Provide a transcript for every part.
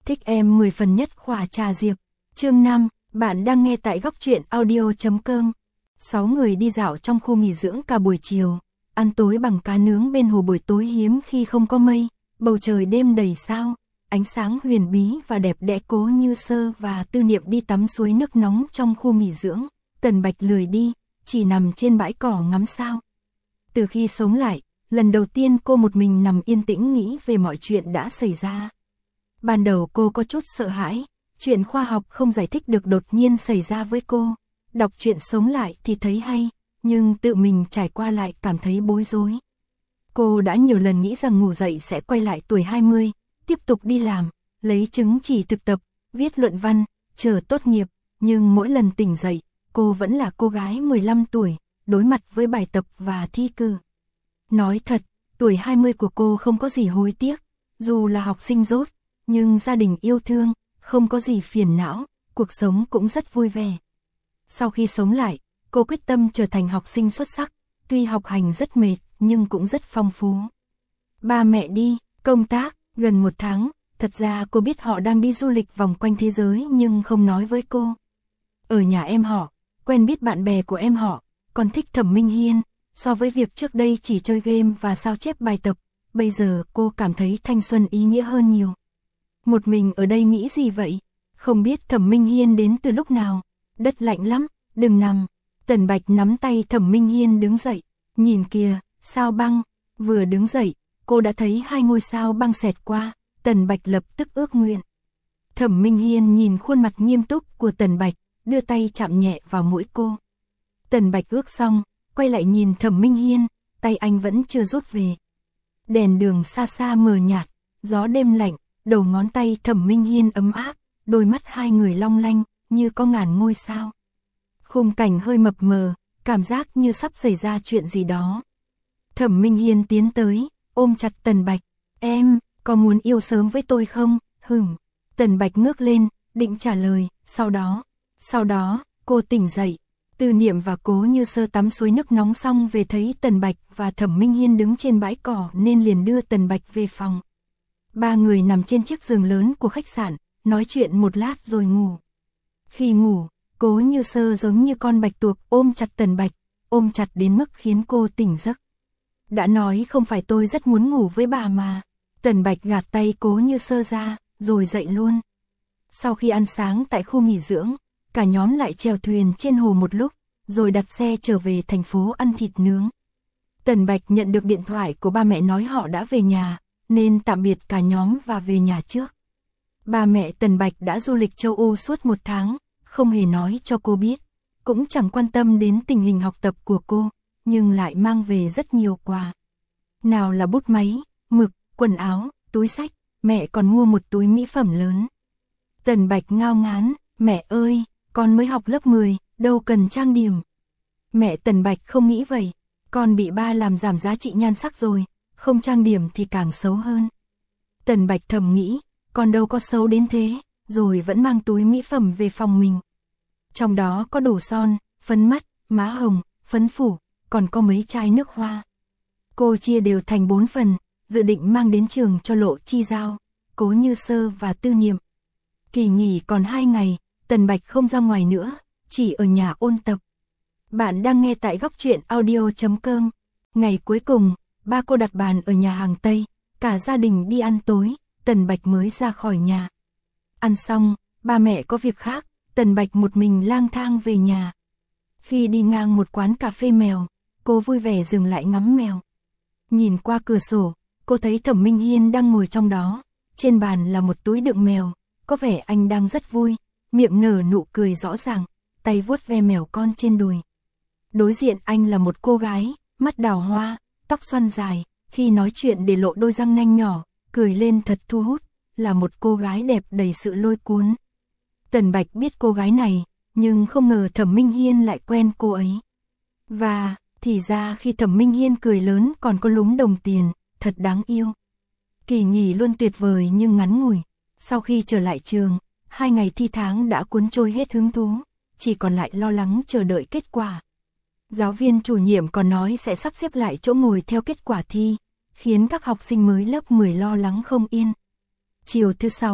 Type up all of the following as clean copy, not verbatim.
Thích em 10 phần nhất khỏa trà diệp. Chương 5, bạn đang nghe tại góc truyện audio.com. 6 người đi dạo trong khu nghỉ dưỡng cả buổi chiều, ăn tối bằng cá nướng bên hồ buổi tối hiếm khi không có mây, bầu trời đêm đầy sao, ánh sáng huyền bí và đẹp đẽ. Cố Như Sơ và Tư Niệm đi tắm suối nước nóng trong khu nghỉ dưỡng, Tần Bạch lười đi, chỉ nằm trên bãi cỏ ngắm sao. Từ khi sống lại, lần đầu tiên cô một mình nằm yên tĩnh nghĩ về mọi chuyện đã xảy ra. Ban đầu cô có chút sợ hãi, chuyện khoa học không giải thích được đột nhiên xảy ra với cô. Đọc truyện sống lại thì thấy hay, nhưng tự mình trải qua lại cảm thấy bối rối. Cô đã nhiều lần nghĩ rằng ngủ dậy sẽ quay lại tuổi 20, tiếp tục đi làm, lấy chứng chỉ thực tập, viết luận văn, chờ tốt nghiệp, nhưng mỗi lần tỉnh dậy, cô vẫn là cô gái 15 tuổi, đối mặt với bài tập và thi cử. Nói thật, tuổi 20 của cô không có gì hối tiếc, dù là học sinh dốt, nhưng gia đình yêu thương, không có gì phiền não, cuộc sống cũng rất vui vẻ. Sau khi sống lại, cô quyết tâm trở thành học sinh xuất sắc, tuy học hành rất mệt, nhưng cũng rất phong phú. Ba mẹ đi, công tác, gần 1 tháng, thật ra cô biết họ đang đi du lịch vòng quanh thế giới nhưng không nói với cô. Ở nhà em họ, quen biết bạn bè của em họ, còn thích Thẩm Minh Hiên, so với việc trước đây chỉ chơi game và sao chép bài tập, bây giờ cô cảm thấy thanh xuân ý nghĩa hơn nhiều. Một mình ở đây nghĩ gì vậy? Không biết Thẩm Minh Hiên đến từ lúc nào? Đất lạnh lắm, đừng nằm. Tần Bạch nắm tay Thẩm Minh Hiên đứng dậy, nhìn kìa, sao băng. Vừa đứng dậy, cô đã thấy 2 ngôi sao băng xẹt qua, Tần Bạch lập tức ước nguyện. Thẩm Minh Hiên nhìn khuôn mặt nghiêm túc của Tần Bạch, đưa tay chạm nhẹ vào mũi cô. Tần Bạch ước xong, quay lại nhìn Thẩm Minh Hiên, tay anh vẫn chưa rút về. Đèn đường xa xa mờ nhạt, gió đêm lạnh, đầu ngón tay Thẩm Minh Hiên ấm áp, đôi mắt hai người long lanh, như có ngàn ngôi sao. Khung cảnh hơi mập mờ, cảm giác như sắp xảy ra chuyện gì đó. Thẩm Minh Hiên tiến tới, ôm chặt Tần Bạch. Em, có muốn yêu sớm với tôi không? Tần Bạch ngước lên, định trả lời, sau đó, cô tỉnh dậy. Tư Niệm và Cố Như Sơ tắm suối nước nóng xong về thấy Tần Bạch và Thẩm Minh Hiên đứng trên bãi cỏ nên liền đưa Tần Bạch về phòng. 3 người nằm trên chiếc giường lớn của khách sạn, nói chuyện một lát rồi ngủ. Khi ngủ, Cố Như Sơ giống như con bạch tuộc ôm chặt Tần Bạch, ôm chặt đến mức khiến cô tỉnh giấc. Đã nói không phải tôi rất muốn ngủ với bà mà. Tần Bạch gạt tay Cố Như Sơ ra, rồi dậy luôn. Sau khi ăn sáng tại khu nghỉ dưỡng, cả nhóm lại chèo thuyền trên hồ một lúc, rồi đặt xe trở về thành phố ăn thịt nướng. Tần Bạch nhận được điện thoại của ba mẹ nói họ đã về nhà, nên tạm biệt cả nhóm và về nhà trước. Ba mẹ Tần Bạch đã du lịch châu Âu suốt 1 tháng, không hề nói cho cô biết, cũng chẳng quan tâm đến tình hình học tập của cô, nhưng lại mang về rất nhiều quà. Nào là bút máy, mực, quần áo, túi xách, mẹ còn mua một túi mỹ phẩm lớn. Tần Bạch ngao ngán, mẹ ơi, con mới học lớp 10, đâu cần trang điểm. Mẹ Tần Bạch không nghĩ vậy, con bị ba làm giảm giá trị nhan sắc rồi, không trang điểm thì càng xấu hơn. Tần Bạch thầm nghĩ, con đâu có xấu đến thế, rồi vẫn mang túi mỹ phẩm về phòng mình. Trong đó có đồ son, phấn mắt, má hồng, phấn phủ, còn có mấy chai nước hoa. Cô chia đều thành 4 phần, dự định mang đến trường cho Lộ Chi Giao, Cố Như Sơ và Tư Niệm. Kỳ nghỉ còn 2 ngày, Tần Bạch không ra ngoài nữa, chỉ ở nhà ôn tập. Bạn đang nghe tại góc truyện audio.com. Ngày cuối cùng, ba cô đặt bàn ở nhà hàng Tây, cả gia đình đi ăn tối, Tần Bạch mới ra khỏi nhà. Ăn xong, ba mẹ có việc khác, Tần Bạch một mình lang thang về nhà. Khi đi ngang một quán cà phê mèo, cô vui vẻ dừng lại ngắm mèo. Nhìn qua cửa sổ, cô thấy Thẩm Minh Hiên đang ngồi trong đó, trên bàn là một túi đựng mèo, có vẻ anh đang rất vui, miệng nở nụ cười rõ ràng, tay vuốt ve mèo con trên đùi. Đối diện anh là một cô gái, mắt đào hoa, tóc xoăn dài, khi nói chuyện để lộ đôi răng nanh nhỏ, cười lên thật thu hút, là một cô gái đẹp đầy sự lôi cuốn. Tần Bạch biết cô gái này, nhưng không ngờ Thẩm Minh Hiên lại quen cô ấy. Và, thì ra khi Thẩm Minh Hiên cười lớn còn có lúm đồng tiền, thật đáng yêu. Kỳ nghỉ luôn tuyệt vời nhưng ngắn ngủi. Sau khi trở lại trường, 2 ngày thi tháng đã cuốn trôi hết hứng thú, chỉ còn lại lo lắng chờ đợi kết quả. Giáo viên chủ nhiệm còn nói sẽ sắp xếp lại chỗ ngồi theo kết quả thi, khiến các học sinh mới lớp 10 lo lắng không yên. Chiều thứ 6,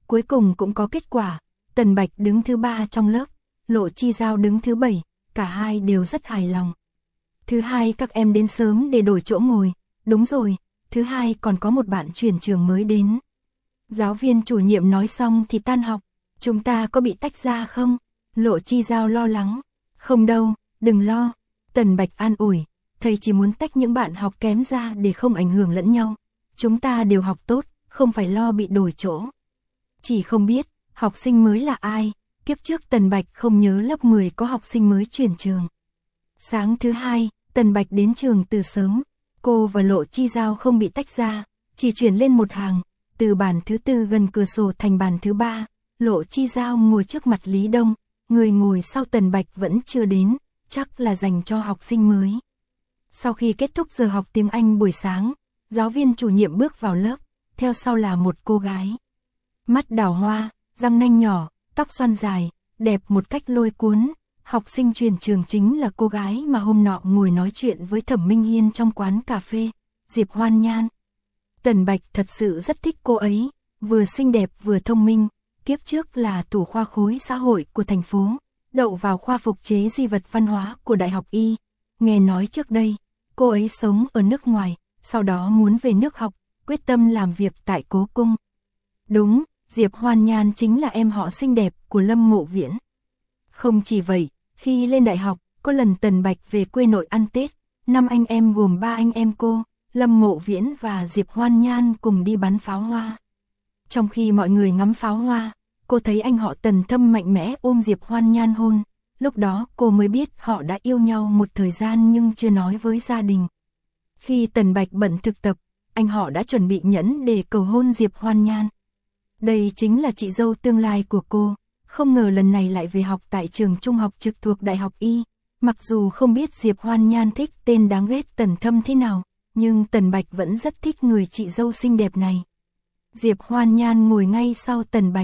Cuối cùng cũng có kết quả, Tần Bạch đứng thứ 3 trong lớp, Lộ Chi Giao đứng thứ 7, cả hai đều rất hài lòng. Thứ hai các em đến sớm để đổi chỗ ngồi, đúng rồi, thứ hai còn có một bạn chuyển trường mới đến. Giáo viên chủ nhiệm nói xong thì tan học, chúng ta có bị tách ra không? Lộ Chi Giao lo lắng, không đâu, đừng lo, Tần Bạch an ủi, thầy chỉ muốn tách những bạn học kém ra để không ảnh hưởng lẫn nhau, chúng ta đều học tốt, không phải lo bị đổi chỗ. Chỉ không biết, học sinh mới là ai, kiếp trước Tần Bạch không nhớ lớp 10 có học sinh mới chuyển trường. Sáng thứ hai, Tần Bạch đến trường từ sớm, cô và Lộ Chi Giao không bị tách ra, chỉ chuyển lên một hàng, từ bàn thứ 4 gần cửa sổ thành bàn thứ 3, Lộ Chi Giao ngồi trước mặt Lý Đông, người ngồi sau Tần Bạch vẫn chưa đến, chắc là dành cho học sinh mới. Sau khi kết thúc giờ học tiếng Anh buổi sáng, giáo viên chủ nhiệm bước vào lớp, theo sau là một cô gái. Mắt đào hoa, răng nanh nhỏ, tóc xoăn dài, đẹp một cách lôi cuốn. Học sinh chuyển trường chính là cô gái mà hôm nọ ngồi nói chuyện với Thẩm Minh Hiên trong quán cà phê, Diệp Hoan Nhan. Tần Bạch thật sự rất thích cô ấy, vừa xinh đẹp vừa thông minh, kiếp trước là thủ khoa khối xã hội của thành phố, đậu vào khoa phục chế di vật văn hóa của Đại học Y. Nghe nói trước đây, cô ấy sống ở nước ngoài, sau đó muốn về nước học, quyết tâm làm việc tại Cố Cung. Đúng, Diệp Hoan Nhan chính là em họ xinh đẹp của Lâm Mộ Viễn. Không chỉ vậy, khi lên đại học, có lần Tần Bạch về quê nội ăn Tết, 5 anh em gồm 3 anh em cô, Lâm Mộ Viễn và Diệp Hoan Nhan cùng đi bắn pháo hoa. Trong khi mọi người ngắm pháo hoa, cô thấy anh họ Tần Thâm mạnh mẽ ôm Diệp Hoan Nhan hôn, lúc đó cô mới biết họ đã yêu nhau một thời gian nhưng chưa nói với gia đình. Khi Tần Bạch bận thực tập, anh họ đã chuẩn bị nhẫn để cầu hôn Diệp Hoan Nhan. Đây chính là chị dâu tương lai của cô, không ngờ lần này lại về học tại trường trung học trực thuộc Đại học Y. Mặc dù không biết Diệp Hoan Nhan thích tên đáng ghét Tần Thâm thế nào, nhưng Tần Bạch vẫn rất thích người chị dâu xinh đẹp này. Diệp Hoan Nhan ngồi ngay sau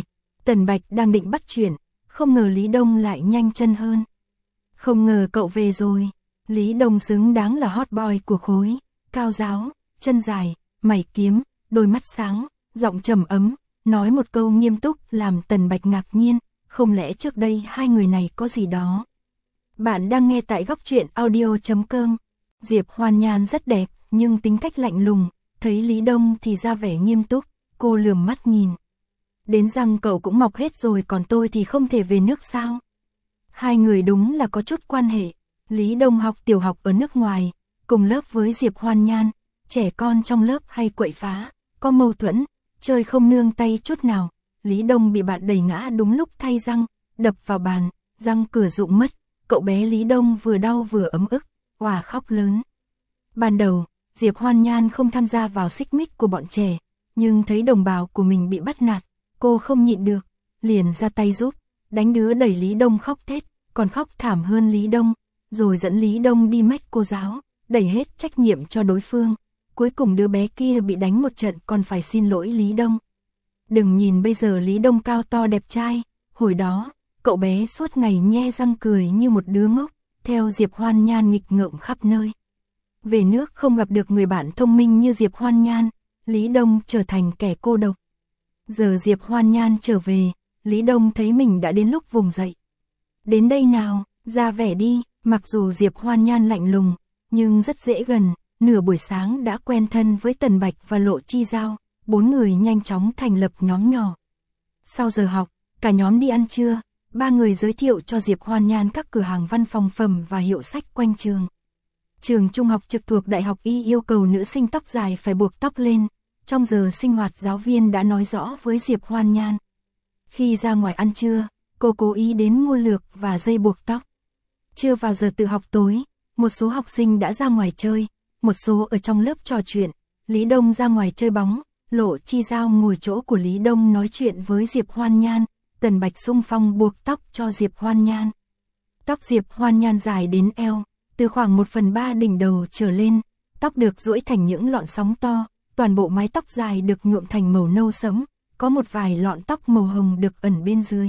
Tần Bạch đang định bắt chuyện, không ngờ Lý Đông lại nhanh chân hơn. Không ngờ cậu về rồi, Lý Đông xứng đáng là hot boy của khối, cao ráo, chân dài, mày kiếm, đôi mắt sáng, giọng trầm ấm, nói một câu nghiêm túc làm Tần Bạch ngạc nhiên, không lẽ trước đây hai người này có gì đó. Bạn đang nghe tại góc truyện audio.com. Diệp Hoan Nhan rất đẹp, nhưng tính cách lạnh lùng, thấy Lý Đông thì ra vẻ nghiêm túc, cô lườm mắt nhìn. Đến răng cậu cũng mọc hết rồi còn tôi thì không thể về nước sao? Hai người đúng là có chút quan hệ. Lý Đông học tiểu học ở nước ngoài, cùng lớp với Diệp Hoan Nhan, trẻ con trong lớp hay quậy phá, có mâu thuẫn, chơi không nương tay chút nào. Lý Đông bị bạn đẩy ngã đúng lúc thay răng, đập vào bàn, răng cửa rụng mất. Cậu bé Lý Đông vừa đau vừa ấm ức, òa khóc lớn. Ban đầu, Diệp Hoan Nhan không tham gia vào xích mích của bọn trẻ, nhưng thấy đồng bào của mình bị bắt nạt, cô không nhịn được, liền ra tay giúp, đánh đứa đẩy Lý Đông khóc thét, còn khóc thảm hơn Lý Đông, rồi dẫn Lý Đông đi mách cô giáo, đẩy hết trách nhiệm cho đối phương. Cuối cùng đứa bé kia bị đánh một trận còn phải xin lỗi Lý Đông. Đừng nhìn bây giờ Lý Đông cao to đẹp trai, hồi đó, cậu bé suốt ngày nhe răng cười như một đứa ngốc, theo Diệp Hoan Nhan nghịch ngợm khắp nơi. Về nước không gặp được người bạn thông minh như Diệp Hoan Nhan, Lý Đông trở thành kẻ cô độc. Giờ Diệp Hoan Nhan trở về, Lý Đông thấy mình đã đến lúc vùng dậy. Đến đây nào, ra vẻ đi, mặc dù Diệp Hoan Nhan lạnh lùng, nhưng rất dễ gần, nửa buổi sáng đã quen thân với Tần Bạch và Lộ Chi Giao, 4 người nhanh chóng thành lập nhóm nhỏ. Sau giờ học, cả nhóm đi ăn trưa, 3 người giới thiệu cho Diệp Hoan Nhan các cửa hàng văn phòng phẩm và hiệu sách quanh trường. Trường trung học trực thuộc Đại học Y yêu cầu nữ sinh tóc dài phải buộc tóc lên, trong giờ sinh hoạt giáo viên đã nói rõ với Diệp Hoan Nhan. Khi ra ngoài ăn trưa, cô cố ý đến mua lược và dây buộc tóc. Chưa vào giờ tự học tối, một số học sinh đã ra ngoài chơi, một số ở trong lớp trò chuyện. Lý Đông ra ngoài chơi bóng, Lộ Chi Giao ngồi chỗ của Lý Đông nói chuyện với Diệp Hoan Nhan, Tần Bạch xung phong buộc tóc cho Diệp Hoan Nhan. Tóc Diệp Hoan Nhan dài đến eo, từ khoảng 1/3 đỉnh đầu trở lên, tóc được duỗi thành những lọn sóng to, toàn bộ mái tóc dài được nhuộm thành màu nâu sẫm, có một vài lọn tóc màu hồng được ẩn bên dưới.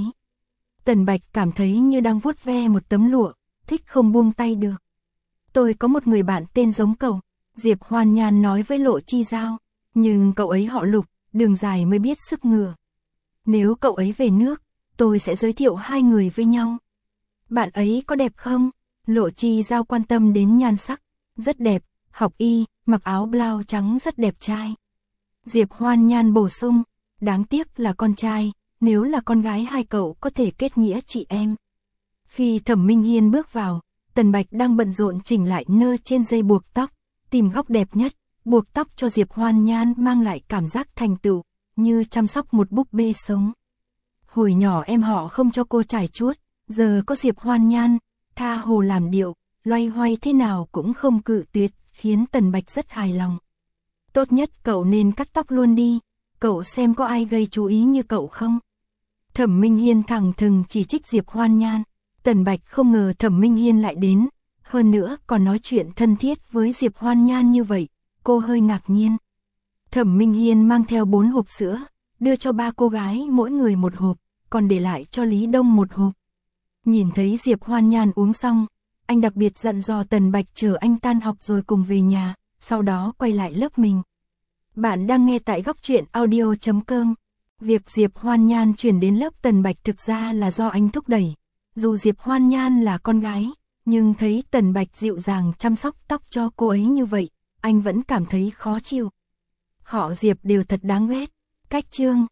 Tần Bạch cảm thấy như đang vuốt ve một tấm lụa, thích không buông tay được. Tôi có một người bạn tên giống cậu, Diệp Hoan Nhan nói với Lộ Chi Giao, nhưng cậu ấy họ Lục, đường dài mới biết sức ngựa. Nếu cậu ấy về nước, tôi sẽ giới thiệu hai người với nhau. Bạn ấy có đẹp không? Lộ Chi Giao quan tâm đến nhan sắc. Rất đẹp, học y, mặc áo blau trắng rất đẹp trai. Diệp Hoan Nhan bổ sung, đáng tiếc là con trai, nếu là con gái hai cậu có thể kết nghĩa chị em. Khi Thẩm Minh Hiên bước vào, Tần Bạch đang bận rộn chỉnh lại nơ trên dây buộc tóc, tìm góc đẹp nhất, buộc tóc cho Diệp Hoan Nhan mang lại cảm giác thành tựu, như chăm sóc một búp bê sống. Hồi nhỏ em họ không cho cô trải chuốt, giờ có Diệp Hoan Nhan, tha hồ làm điệu, loay hoay thế nào cũng không cự tuyệt, khiến Tần Bạch rất hài lòng. Tốt nhất cậu nên cắt tóc luôn đi, cậu xem có ai gây chú ý như cậu không? Thẩm Minh Hiên thẳng thừng chỉ trích Diệp Hoan Nhan. Tần Bạch không ngờ Thẩm Minh Hiên lại đến, hơn nữa còn nói chuyện thân thiết với Diệp Hoan Nhan như vậy, cô hơi ngạc nhiên. Thẩm Minh Hiên mang theo 4 hộp sữa, đưa cho 3 cô gái mỗi người một hộp, còn để lại cho Lý Đông một hộp. Nhìn thấy Diệp Hoan Nhan uống xong, anh đặc biệt dặn dò Tần Bạch chờ anh tan học rồi cùng về nhà, sau đó quay lại lớp mình. Bạn đang nghe tại góc truyện audio.com. Việc Diệp Hoan Nhan chuyển đến lớp Tần Bạch thực ra là do anh thúc đẩy. Dù Diệp Hoan Nhan là con gái, nhưng thấy Tần Bạch dịu dàng chăm sóc tóc cho cô ấy như vậy, anh vẫn cảm thấy khó chịu. Họ Diệp đều thật đáng ghét. Cách chương